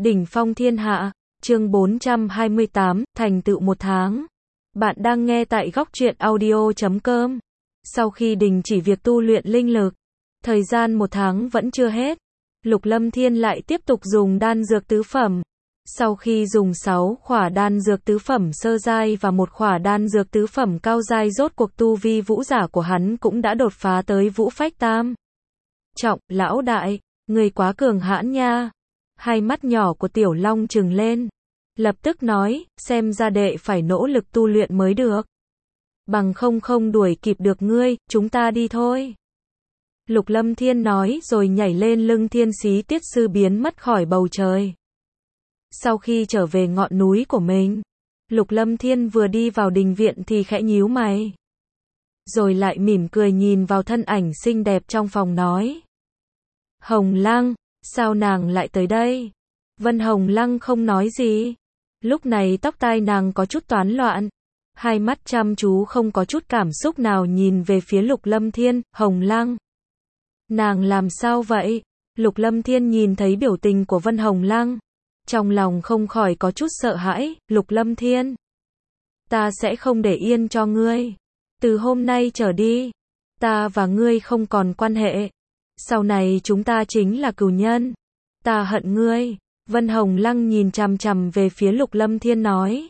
Đỉnh phong thiên hạ, chương 428, thành tựu một tháng. Bạn đang nghe tại góc truyện audio.com. Sau khi đình chỉ việc tu luyện linh lực, thời gian một tháng vẫn chưa hết. Lục Lâm Thiên lại tiếp tục dùng đan dược tứ phẩm. Sau khi dùng 6 khỏa đan dược tứ phẩm sơ giai và một khỏa đan dược tứ phẩm cao giai, rốt cuộc tu vi vũ giả của hắn cũng đã đột phá tới vũ phách tam trọng. Lão đại, người quá cường hãn nha. Hai mắt nhỏ của Tiểu Long trừng lên, lập tức nói, xem ra đệ phải nỗ lực tu luyện mới được. Bằng không đuổi kịp được ngươi, chúng ta đi thôi. Lục Lâm Thiên nói rồi nhảy lên lưng Thiên Xí Tiết Sư biến mất khỏi bầu trời. Sau khi trở về ngọn núi của mình, Lục Lâm Thiên vừa đi vào đình viện thì khẽ nhíu mày. Rồi lại mỉm cười nhìn vào thân ảnh xinh đẹp trong phòng nói. Hồng Lăng, sao nàng lại tới đây? Vân Hồng Lăng không nói gì. Lúc này tóc tai nàng có chút toán loạn. Hai mắt chăm chú không có chút cảm xúc nào nhìn về phía Lục Lâm Thiên. Hồng Lăng, nàng làm sao vậy? Lục Lâm Thiên nhìn thấy biểu tình của Vân Hồng Lăng, trong lòng không khỏi có chút sợ hãi. Lục Lâm Thiên, ta sẽ không để yên cho ngươi. Từ hôm nay trở đi, ta và ngươi không còn quan hệ. Sau này chúng ta chính là cừu nhân. Ta hận ngươi. Vân Hồng Lăng nhìn chằm chằm về phía Lục Lâm Thiên nói.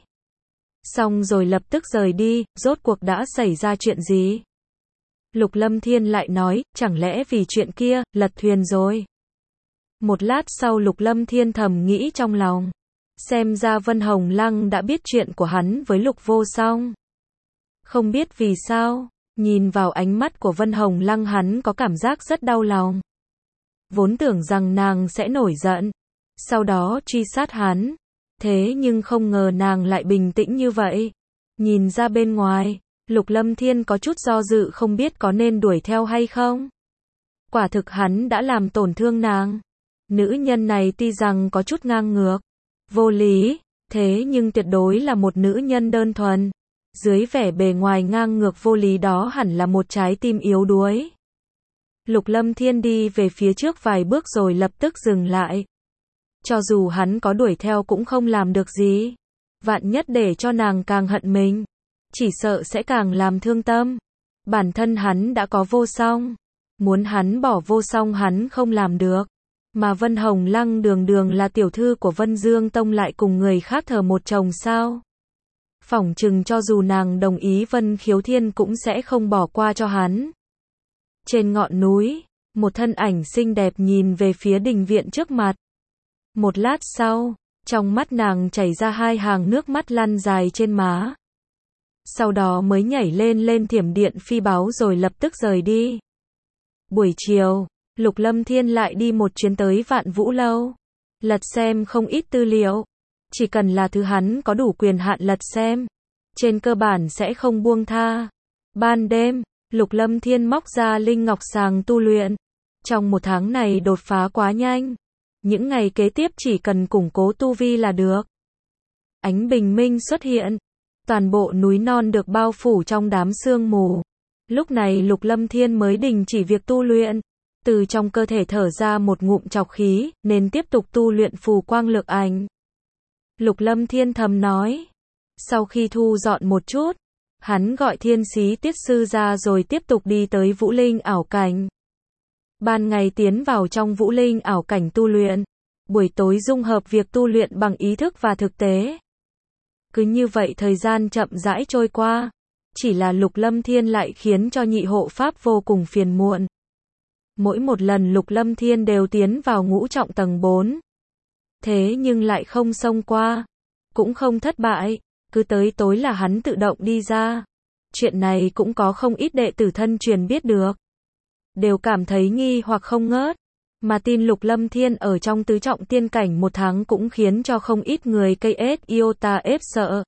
Xong rồi lập tức rời đi. Rốt cuộc đã xảy ra chuyện gì? Lục Lâm Thiên lại nói, chẳng lẽ vì chuyện kia, lật thuyền rồi? Một lát sau Lục Lâm Thiên thầm nghĩ trong lòng. Xem ra Vân Hồng Lăng đã biết chuyện của hắn với Lục Vô Song. Không biết vì sao, nhìn vào ánh mắt của Vân Hồng Lăng hắn có cảm giác rất đau lòng. Vốn tưởng rằng nàng sẽ nổi giận, sau đó truy sát hắn. Thế nhưng không ngờ nàng lại bình tĩnh như vậy. Nhìn ra bên ngoài, Lục Lâm Thiên có chút do dự không biết có nên đuổi theo hay không. Quả thực hắn đã làm tổn thương nàng. Nữ nhân này tuy rằng có chút ngang ngược, vô lý, thế nhưng tuyệt đối là một nữ nhân đơn thuần. Dưới vẻ bề ngoài ngang ngược vô lý đó hẳn là một trái tim yếu đuối. Lục Lâm Thiên đi về phía trước vài bước rồi lập tức dừng lại. Cho dù hắn có đuổi theo cũng không làm được gì. Vạn nhất để cho nàng càng hận mình, chỉ sợ sẽ càng làm thương tâm. Bản thân hắn đã có Vô Song, muốn hắn bỏ Vô Song hắn không làm được. Mà Vân Hồng Lăng đường đường là tiểu thư của Vân Dương Tông lại cùng người khác thờ một chồng sao? Phỏng chừng cho dù nàng đồng ý Vân Khiếu Thiên cũng sẽ không bỏ qua cho hắn. Trên ngọn núi, một thân ảnh xinh đẹp nhìn về phía đình viện trước mặt. Một lát sau, trong mắt nàng chảy ra hai hàng nước mắt lăn dài trên má. Sau đó mới nhảy lên thiểm điện phi báu rồi lập tức rời đi. Buổi chiều, Lục Lâm Thiên lại đi một chuyến tới Vạn Vũ Lâu. Lật xem không ít tư liệu. Chỉ cần là thứ hắn có đủ quyền hạn lật xem, trên cơ bản sẽ không buông tha. Ban đêm, Lục Lâm Thiên móc ra linh ngọc sàng tu luyện. Trong một tháng này đột phá quá nhanh. Những ngày kế tiếp chỉ cần củng cố tu vi là được. Ánh bình minh xuất hiện. Toàn bộ núi non được bao phủ trong đám sương mù. Lúc này Lục Lâm Thiên mới đình chỉ việc tu luyện. Từ trong cơ thể thở ra một ngụm trọc khí, nên tiếp tục tu luyện phù quang lực ảnh. Lục Lâm Thiên thầm nói. Sau khi thu dọn một chút, hắn gọi Thiên Xí Tiết Sư ra rồi tiếp tục đi tới Vũ Linh ảo cảnh. Ban ngày tiến vào trong Vũ Linh ảo cảnh tu luyện, buổi tối dung hợp việc tu luyện bằng ý thức và thực tế. Cứ như vậy thời gian chậm rãi trôi qua, chỉ là Lục Lâm Thiên lại khiến cho nhị hộ pháp vô cùng phiền muộn. Mỗi một lần Lục Lâm Thiên đều tiến vào ngũ trọng tầng 4. Thế nhưng lại không xông qua, cũng không thất bại, cứ tới tối là hắn tự động đi ra. Chuyện này cũng có không ít đệ tử thân truyền biết được. Đều cảm thấy nghi hoặc không ngớt, mà tin Lục Lâm Thiên ở trong tứ trọng tiên cảnh một tháng cũng khiến cho không ít người KS Iota ép sợ.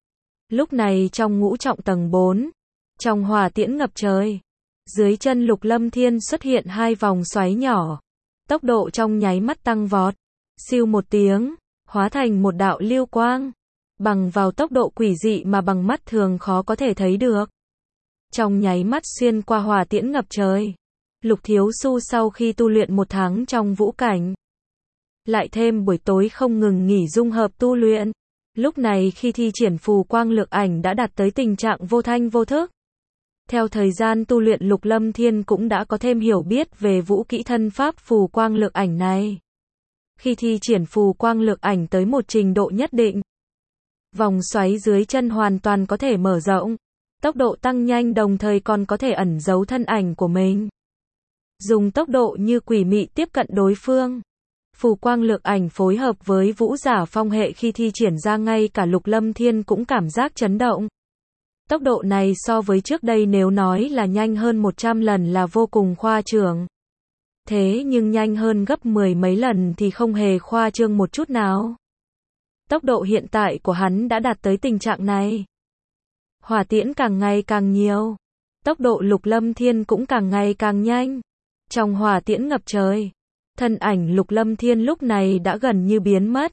Lúc này trong ngũ trọng tầng 4, trong hỏa tiễn ngập trời, dưới chân Lục Lâm Thiên xuất hiện hai vòng xoáy nhỏ, tốc độ trong nháy mắt tăng vọt, siêu một tiếng, hóa thành một đạo lưu quang, bằng vào tốc độ quỷ dị mà bằng mắt thường khó có thể thấy được. Trong nháy mắt xuyên qua hỏa tiễn ngập trời. Lục Thiếu Xu sau khi tu luyện một tháng trong vũ cảnh, lại thêm buổi tối không ngừng nghỉ dung hợp tu luyện. Lúc này khi thi triển phù quang lược ảnh đã đạt tới tình trạng vô thanh vô thức. Theo thời gian tu luyện, Lục Lâm Thiên cũng đã có thêm hiểu biết về vũ kỹ thân pháp phù quang lược ảnh này. Khi thi triển phù quang lược ảnh tới một trình độ nhất định, vòng xoáy dưới chân hoàn toàn có thể mở rộng, tốc độ tăng nhanh, đồng thời còn có thể ẩn giấu thân ảnh của mình. Dùng tốc độ như quỷ mị tiếp cận đối phương. Phù quang lược ảnh phối hợp với vũ giả phong hệ khi thi triển ra, ngay cả Lục Lâm Thiên cũng cảm giác chấn động. Tốc độ này so với trước đây nếu nói là nhanh hơn 100 lần là vô cùng khoa trương. Thế nhưng nhanh hơn gấp 10 mấy lần thì không hề khoa trương một chút nào. Tốc độ hiện tại của hắn đã đạt tới tình trạng này. Hỏa tiễn càng ngày càng nhiều. Tốc độ Lục Lâm Thiên cũng càng ngày càng nhanh. Trong hỏa tiễn ngập trời, thân ảnh Lục Lâm Thiên lúc này đã gần như biến mất.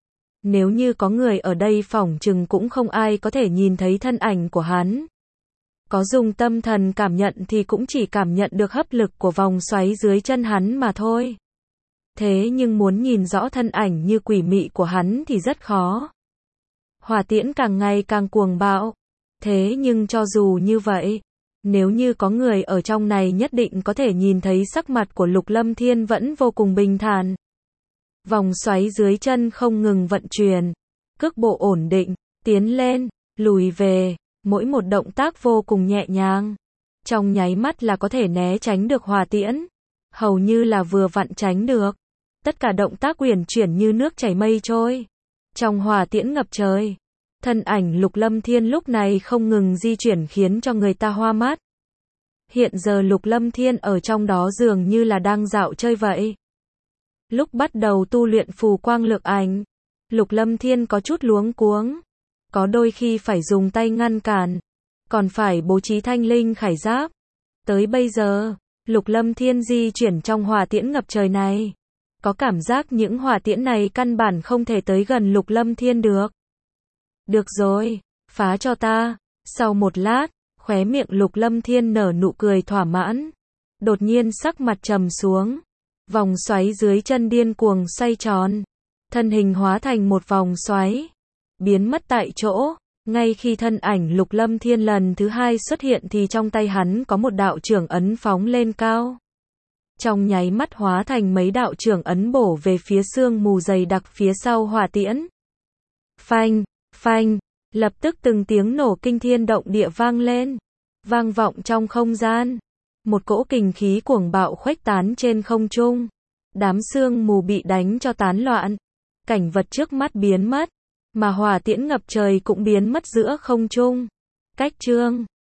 Nếu như có người ở đây phỏng chừng cũng không ai có thể nhìn thấy thân ảnh của hắn. Có dùng tâm thần cảm nhận thì cũng chỉ cảm nhận được hấp lực của vòng xoáy dưới chân hắn mà thôi. Thế nhưng muốn nhìn rõ thân ảnh như quỷ mị của hắn thì rất khó. Hỏa tiễn càng ngày càng cuồng bạo. Thế nhưng cho dù như vậy, nếu như có người ở trong này nhất định có thể nhìn thấy sắc mặt của Lục Lâm Thiên vẫn vô cùng bình thản. Vòng xoáy dưới chân không ngừng vận chuyển, cước bộ ổn định, tiến lên, lùi về, mỗi một động tác vô cùng nhẹ nhàng. Trong nháy mắt là có thể né tránh được hỏa tiễn, hầu như là vừa vặn tránh được. Tất cả động tác uyển chuyển như nước chảy mây trôi. Trong hỏa tiễn ngập trời, thân ảnh Lục Lâm Thiên lúc này không ngừng di chuyển khiến cho người ta hoa mắt. Hiện giờ Lục Lâm Thiên ở trong đó dường như là đang dạo chơi vậy. Lúc bắt đầu tu luyện phù quang lược ảnh, Lục Lâm Thiên có chút luống cuống. Có đôi khi phải dùng tay ngăn cản, còn phải bố trí thanh linh khải giáp. Tới bây giờ, Lục Lâm Thiên di chuyển trong hỏa tiễn ngập trời này. Có cảm giác những hỏa tiễn này căn bản không thể tới gần Lục Lâm Thiên được. Được rồi, phá cho ta. Sau một lát, khóe miệng Lục Lâm Thiên nở nụ cười thỏa mãn. Đột nhiên sắc mặt trầm xuống. Vòng xoáy dưới chân điên cuồng xoay tròn. Thân hình hóa thành một vòng xoáy, biến mất tại chỗ. Ngay khi thân ảnh Lục Lâm Thiên lần thứ hai xuất hiện thì trong tay hắn có một đạo chưởng ấn phóng lên cao. Trong nháy mắt hóa thành mấy đạo chưởng ấn bổ về phía sương mù dày đặc phía sau hỏa tiễn. Phanh, phanh, lập tức từng tiếng nổ kinh thiên động địa vang lên, vang vọng trong không gian. Một cỗ kình khí cuồng bạo khuếch tán trên không trung. Đám sương mù bị đánh cho tán loạn. Cảnh vật trước mắt biến mất, mà hỏa tiễn ngập trời cũng biến mất giữa không trung. Cách chương